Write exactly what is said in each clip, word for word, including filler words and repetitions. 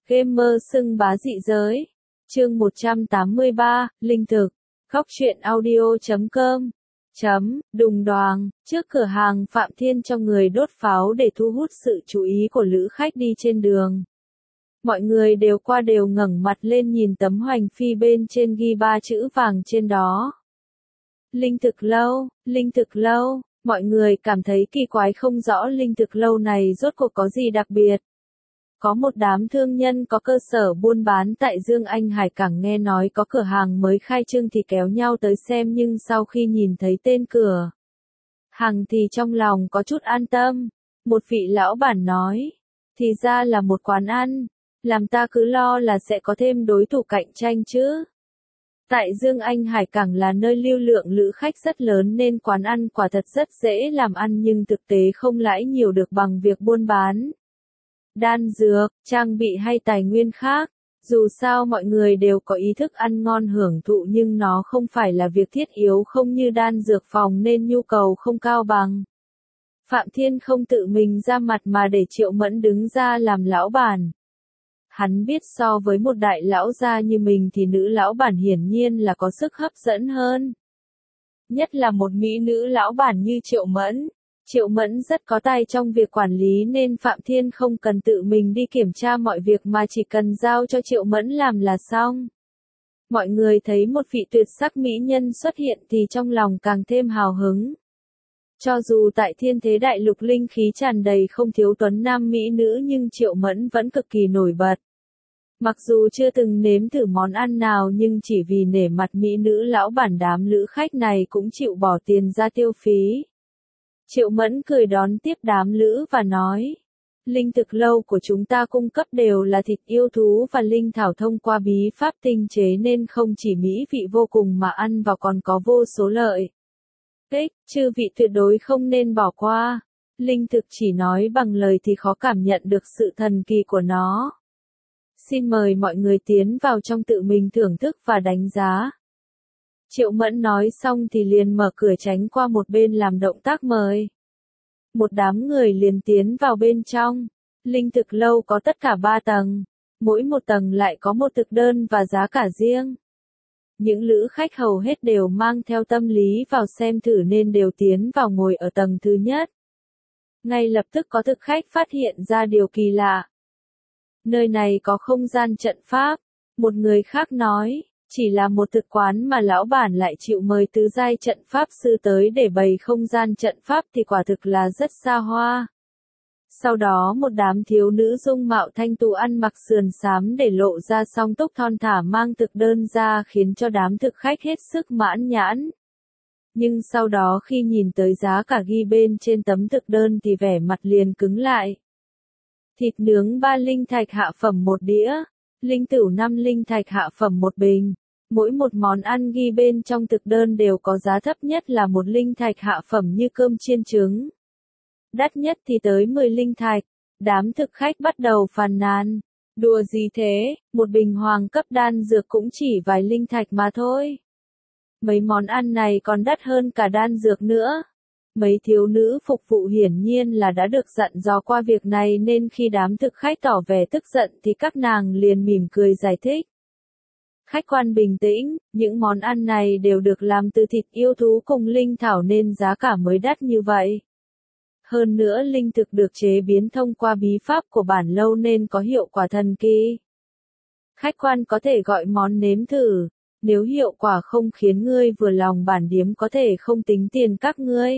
Gamer xưng bá dị giới. Chương một trăm tám mươi ba, Linh thực. Góc truyện audio chấm com. Chấm, đùng đoàng, trước cửa hàng Phạm Thiên cho người đốt pháo để thu hút sự chú ý của lữ khách đi trên đường. Mọi người đều qua đều ngẩng mặt lên nhìn tấm hoành phi bên trên ghi ba chữ vàng trên đó. Linh thực lâu, linh thực lâu, mọi người cảm thấy kỳ quái không rõ linh thực lâu này rốt cuộc có gì đặc biệt. Có một đám thương nhân có cơ sở buôn bán tại Dương Anh Hải Cảng nghe nói có cửa hàng mới khai trương thì kéo nhau tới xem, nhưng sau khi nhìn thấy tên cửa hàng thì trong lòng có chút an tâm. Một vị lão bản nói, thì ra là một quán ăn, làm ta cứ lo là sẽ có thêm đối thủ cạnh tranh chứ. Tại Dương Anh Hải Cảng là nơi lưu lượng lữ khách rất lớn nên quán ăn quả thật rất dễ làm ăn, nhưng thực tế không lãi nhiều được bằng việc buôn bán đan dược, trang bị hay tài nguyên khác. Dù sao mọi người đều có ý thức ăn ngon hưởng thụ, nhưng nó không phải là việc thiết yếu, không như đan dược phòng nên nhu cầu không cao bằng. Phạm Thiên không tự mình ra mặt mà để Triệu Mẫn đứng ra làm lão bản. Hắn biết so với một đại lão gia như mình thì nữ lão bản hiển nhiên là có sức hấp dẫn hơn. Nhất là một mỹ nữ lão bản như Triệu Mẫn. Triệu Mẫn rất có tài trong việc quản lý nên Phạm Thiên không cần tự mình đi kiểm tra mọi việc mà chỉ cần giao cho Triệu Mẫn làm là xong. Mọi người thấy một vị tuyệt sắc mỹ nhân xuất hiện thì trong lòng càng thêm hào hứng. Cho dù tại Thiên Thế Đại Lục linh khí tràn đầy không thiếu tuấn nam mỹ nữ, nhưng Triệu Mẫn vẫn cực kỳ nổi bật. Mặc dù chưa từng nếm thử món ăn nào, nhưng chỉ vì nể mặt mỹ nữ lão bản, đám lữ khách này cũng chịu bỏ tiền ra tiêu phí. Triệu Mẫn cười đón tiếp đám lữ và nói, linh thực lâu của chúng ta cung cấp đều là thịt yêu thú và linh thảo thông qua bí pháp tinh chế nên không chỉ mỹ vị vô cùng mà ăn vào còn có vô số lợi ích, chư vị tuyệt đối không nên bỏ qua. Linh thực chỉ nói bằng lời thì khó cảm nhận được sự thần kỳ của nó. Xin mời mọi người tiến vào trong tự mình thưởng thức và đánh giá. Triệu Mẫn nói xong thì liền mở cửa tránh qua một bên làm động tác mời. Một đám người liền tiến vào bên trong. Linh thực lâu có tất cả ba tầng. Mỗi một tầng lại có một thực đơn và giá cả riêng. Những lữ khách hầu hết đều mang theo tâm lý vào xem thử nên đều tiến vào ngồi ở tầng thứ nhất. Ngay lập tức có thực khách phát hiện ra điều kỳ lạ. Nơi này có không gian trận pháp. Một người khác nói, chỉ là một thực quán mà lão bản lại chịu mời tứ giai trận pháp sư tới để bày không gian trận pháp thì quả thực là rất xa hoa. Sau đó một đám thiếu nữ dung mạo thanh tú ăn mặc sườn xám để lộ ra song túc thon thả mang thực đơn ra khiến cho đám thực khách hết sức mãn nhãn. Nhưng sau đó khi nhìn tới giá cả ghi bên trên tấm thực đơn thì vẻ mặt liền cứng lại. Thịt nướng ba linh thạch hạ phẩm một đĩa. Linh tửu năm linh thạch hạ phẩm một bình. Mỗi một món ăn ghi bên trong thực đơn đều có giá thấp nhất là một linh thạch hạ phẩm như cơm chiên trứng. Đắt nhất thì tới mười linh thạch. Đám thực khách bắt đầu phàn nàn. Đùa gì thế, một bình hoàng cấp đan dược cũng chỉ vài linh thạch mà thôi. Mấy món ăn này còn đắt hơn cả đan dược nữa. Mấy thiếu nữ phục vụ hiển nhiên là đã được dặn dò qua việc này nên khi đám thực khách tỏ vẻ tức giận thì các nàng liền mỉm cười giải thích. Khách quan bình tĩnh, những món ăn này đều được làm từ thịt yêu thú cùng linh thảo nên giá cả mới đắt như vậy. Hơn nữa linh thực được chế biến thông qua bí pháp của bản lâu nên có hiệu quả thần kỳ. Khách quan có thể gọi món nếm thử, nếu hiệu quả không khiến ngươi vừa lòng bản điếm có thể không tính tiền các ngươi.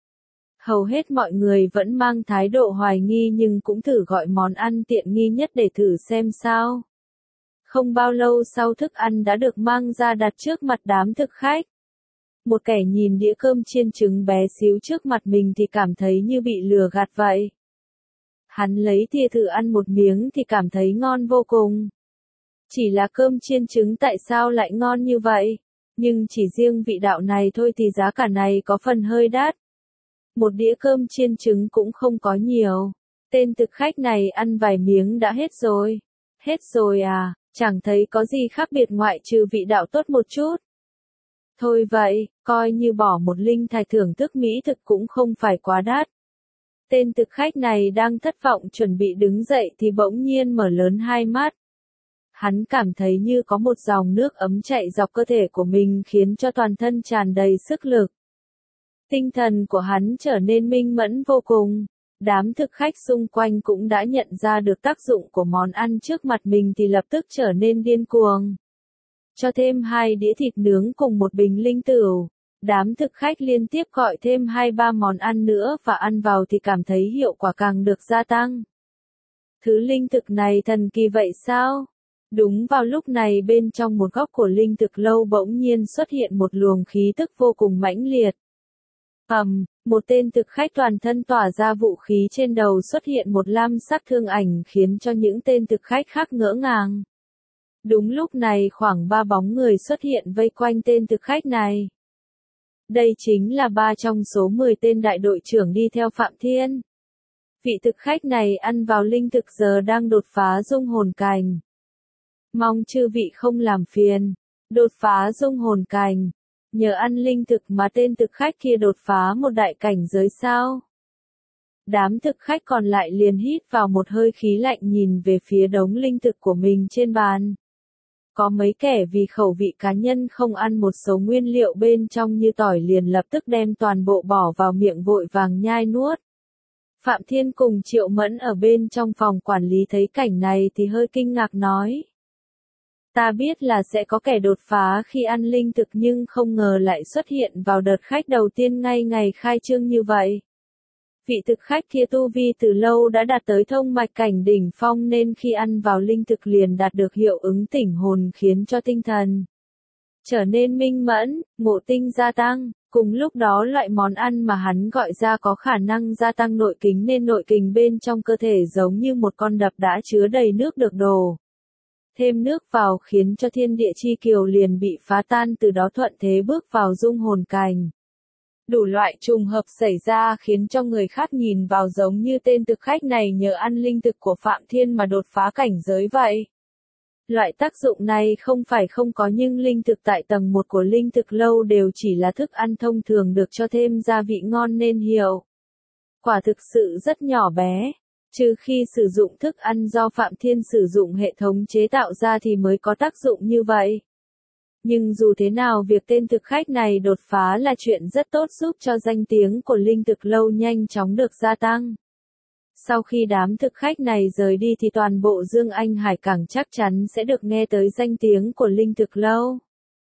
Hầu hết mọi người vẫn mang thái độ hoài nghi nhưng cũng thử gọi món ăn tiện nghi nhất để thử xem sao. Không bao lâu sau thức ăn đã được mang ra đặt trước mặt đám thực khách. Một kẻ nhìn đĩa cơm chiên trứng bé xíu trước mặt mình thì cảm thấy như bị lừa gạt vậy. Hắn lấy thìa thử ăn một miếng thì cảm thấy ngon vô cùng. Chỉ là cơm chiên trứng tại sao lại ngon như vậy? Nhưng chỉ riêng vị đạo này thôi thì giá cả này có phần hơi đắt. Một đĩa cơm chiên trứng cũng không có nhiều. Tên thực khách này ăn vài miếng đã hết rồi. Hết rồi à, chẳng thấy có gì khác biệt ngoại trừ vị đạo tốt một chút. Thôi vậy, coi như bỏ một linh thạch thưởng thức mỹ thực cũng không phải quá đắt. Tên thực khách này đang thất vọng chuẩn bị đứng dậy thì bỗng nhiên mở lớn hai mắt. Hắn cảm thấy như có một dòng nước ấm chạy dọc cơ thể của mình khiến cho toàn thân tràn đầy sức lực. Tinh thần của hắn trở nên minh mẫn vô cùng. Đám thực khách xung quanh cũng đã nhận ra được tác dụng của món ăn trước mặt mình thì lập tức trở nên điên cuồng. Cho thêm hai đĩa thịt nướng cùng một bình linh tửu. Đám thực khách liên tiếp gọi thêm hai ba món ăn nữa và ăn vào thì cảm thấy hiệu quả càng được gia tăng. Thứ linh thực này thần kỳ vậy sao? Đúng vào lúc này bên trong một góc của linh thực lâu bỗng nhiên xuất hiện một luồng khí tức vô cùng mãnh liệt. Ầm, một tên thực khách toàn thân tỏa ra vũ khí trên đầu xuất hiện một lam sắc thương ảnh khiến cho những tên thực khách khác ngỡ ngàng. Đúng lúc này khoảng ba bóng người xuất hiện vây quanh tên thực khách này. Đây chính là ba trong số mười tên đại đội trưởng đi theo Phạm Thiên. Vị thực khách này ăn vào linh thực giờ đang đột phá dung hồn cành. Mong chư vị không làm phiền. Đột phá dung hồn cành. Nhờ ăn linh thực mà tên thực khách kia đột phá một đại cảnh giới sao? Đám thực khách còn lại liền hít vào một hơi khí lạnh nhìn về phía đống linh thực của mình trên bàn. Có mấy kẻ vì khẩu vị cá nhân không ăn một số nguyên liệu bên trong như tỏi liền lập tức đem toàn bộ bỏ vào miệng vội vàng nhai nuốt. Phạm Thiên cùng Triệu Mẫn ở bên trong phòng quản lý thấy cảnh này thì hơi kinh ngạc nói. Ta biết là sẽ có kẻ đột phá khi ăn linh thực nhưng không ngờ lại xuất hiện vào đợt khách đầu tiên ngay ngày khai trương như vậy. Vị thực khách kia tu vi từ lâu đã đạt tới thông mạch cảnh đỉnh phong nên khi ăn vào linh thực liền đạt được hiệu ứng tỉnh hồn khiến cho tinh thần trở nên minh mẫn, ngộ tinh gia tăng. Cùng lúc đó loại món ăn mà hắn gọi ra có khả năng gia tăng nội kình nên nội kình bên trong cơ thể giống như một con đập đã chứa đầy nước được đổ. Thêm nước vào khiến cho thiên địa chi kiều liền bị phá tan từ đó thuận thế bước vào dung hồn cành. Đủ loại trùng hợp xảy ra khiến cho người khác nhìn vào giống như tên thực khách này nhờ ăn linh thực của Phạm Thiên mà đột phá cảnh giới vậy. Loại tác dụng này không phải không có nhưng linh thực tại tầng một của linh thực lâu đều chỉ là thức ăn thông thường được cho thêm gia vị ngon nên hiệu quả thực sự rất nhỏ bé. Trừ khi sử dụng thức ăn do Phạm Thiên sử dụng hệ thống chế tạo ra thì mới có tác dụng như vậy. Nhưng dù thế nào việc tên thực khách này đột phá là chuyện rất tốt giúp cho danh tiếng của linh thực lâu nhanh chóng được gia tăng. Sau khi đám thực khách này rời đi thì toàn bộ Dương Anh Hải Cảng chắc chắn sẽ được nghe tới danh tiếng của linh thực lâu.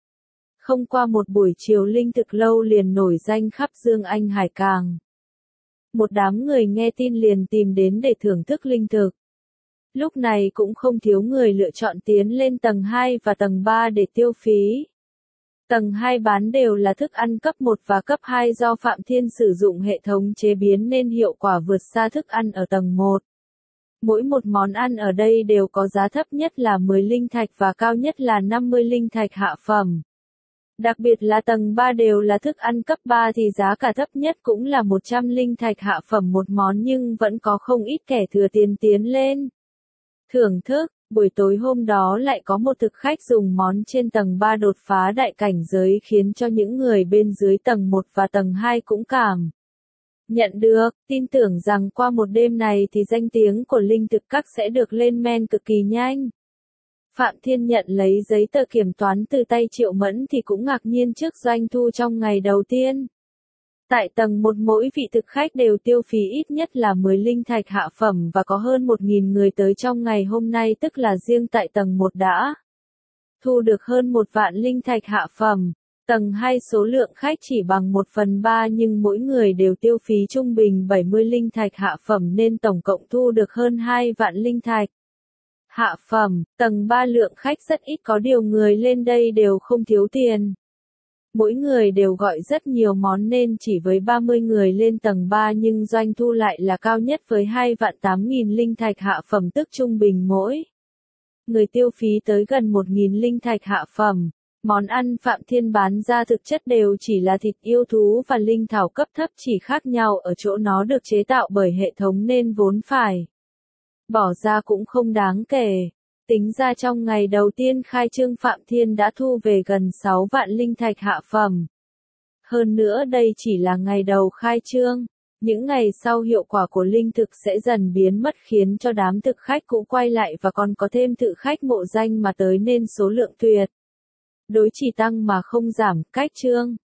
Không qua một buổi chiều linh thực lâu liền nổi danh khắp Dương Anh Hải Cảng. Một đám người nghe tin liền tìm đến để thưởng thức linh thực. Lúc này cũng không thiếu người lựa chọn tiến lên tầng hai và tầng ba để tiêu phí. Tầng hai bán đều là thức ăn cấp một và cấp hai do Phạm Thiên sử dụng hệ thống chế biến nên hiệu quả vượt xa thức ăn ở tầng một. Mỗi một món ăn ở đây đều có giá thấp nhất là mười linh thạch và cao nhất là năm mươi linh thạch hạ phẩm. Đặc biệt là tầng ba đều là thức ăn cấp ba thì giá cả thấp nhất cũng là một trăm linh thạch hạ phẩm một món nhưng vẫn có không ít kẻ thừa tiền tiến lên. Thưởng thức, buổi tối hôm đó lại có một thực khách dùng món trên tầng ba đột phá đại cảnh giới khiến cho những người bên dưới tầng một và tầng hai cũng cảm nhận được, tin tưởng rằng qua một đêm này thì danh tiếng của linh thực các sẽ được lên men cực kỳ nhanh. Phạm Thiên nhận lấy giấy tờ kiểm toán từ tay Triệu Mẫn thì cũng ngạc nhiên trước doanh thu trong ngày đầu tiên. Tại tầng một mỗi vị thực khách đều tiêu phí ít nhất là mười linh thạch hạ phẩm và có hơn một nghìn người tới trong ngày hôm nay tức là riêng tại tầng một đã thu được hơn một vạn linh thạch hạ phẩm. Tầng hai số lượng khách chỉ bằng một phần ba nhưng mỗi người đều tiêu phí trung bình bảy mươi linh thạch hạ phẩm nên tổng cộng thu được hơn hai vạn linh thạch hạ phẩm. Tầng ba lượng khách rất ít có điều người lên đây đều không thiếu tiền. Mỗi người đều gọi rất nhiều món nên chỉ với ba mươi người lên tầng ba nhưng doanh thu lại là cao nhất với hai vạn tám nghìn linh thạch hạ phẩm tức trung bình mỗi người tiêu phí tới gần một nghìn linh thạch hạ phẩm. Món ăn Phạm Thiên bán ra thực chất đều chỉ là thịt yêu thú và linh thảo cấp thấp chỉ khác nhau ở chỗ nó được chế tạo bởi hệ thống nên vốn phải bỏ ra cũng không đáng kể. Tính ra trong ngày đầu tiên khai trương Phạm Thiên đã thu về gần sáu vạn linh thạch hạ phẩm. Hơn nữa đây chỉ là ngày đầu khai trương. Những ngày sau hiệu quả của linh thực sẽ dần biến mất khiến cho đám thực khách cũ quay lại và còn có thêm thực khách mộ danh mà tới nên số lượng tuyệt đối chỉ tăng mà không giảm. Cách chương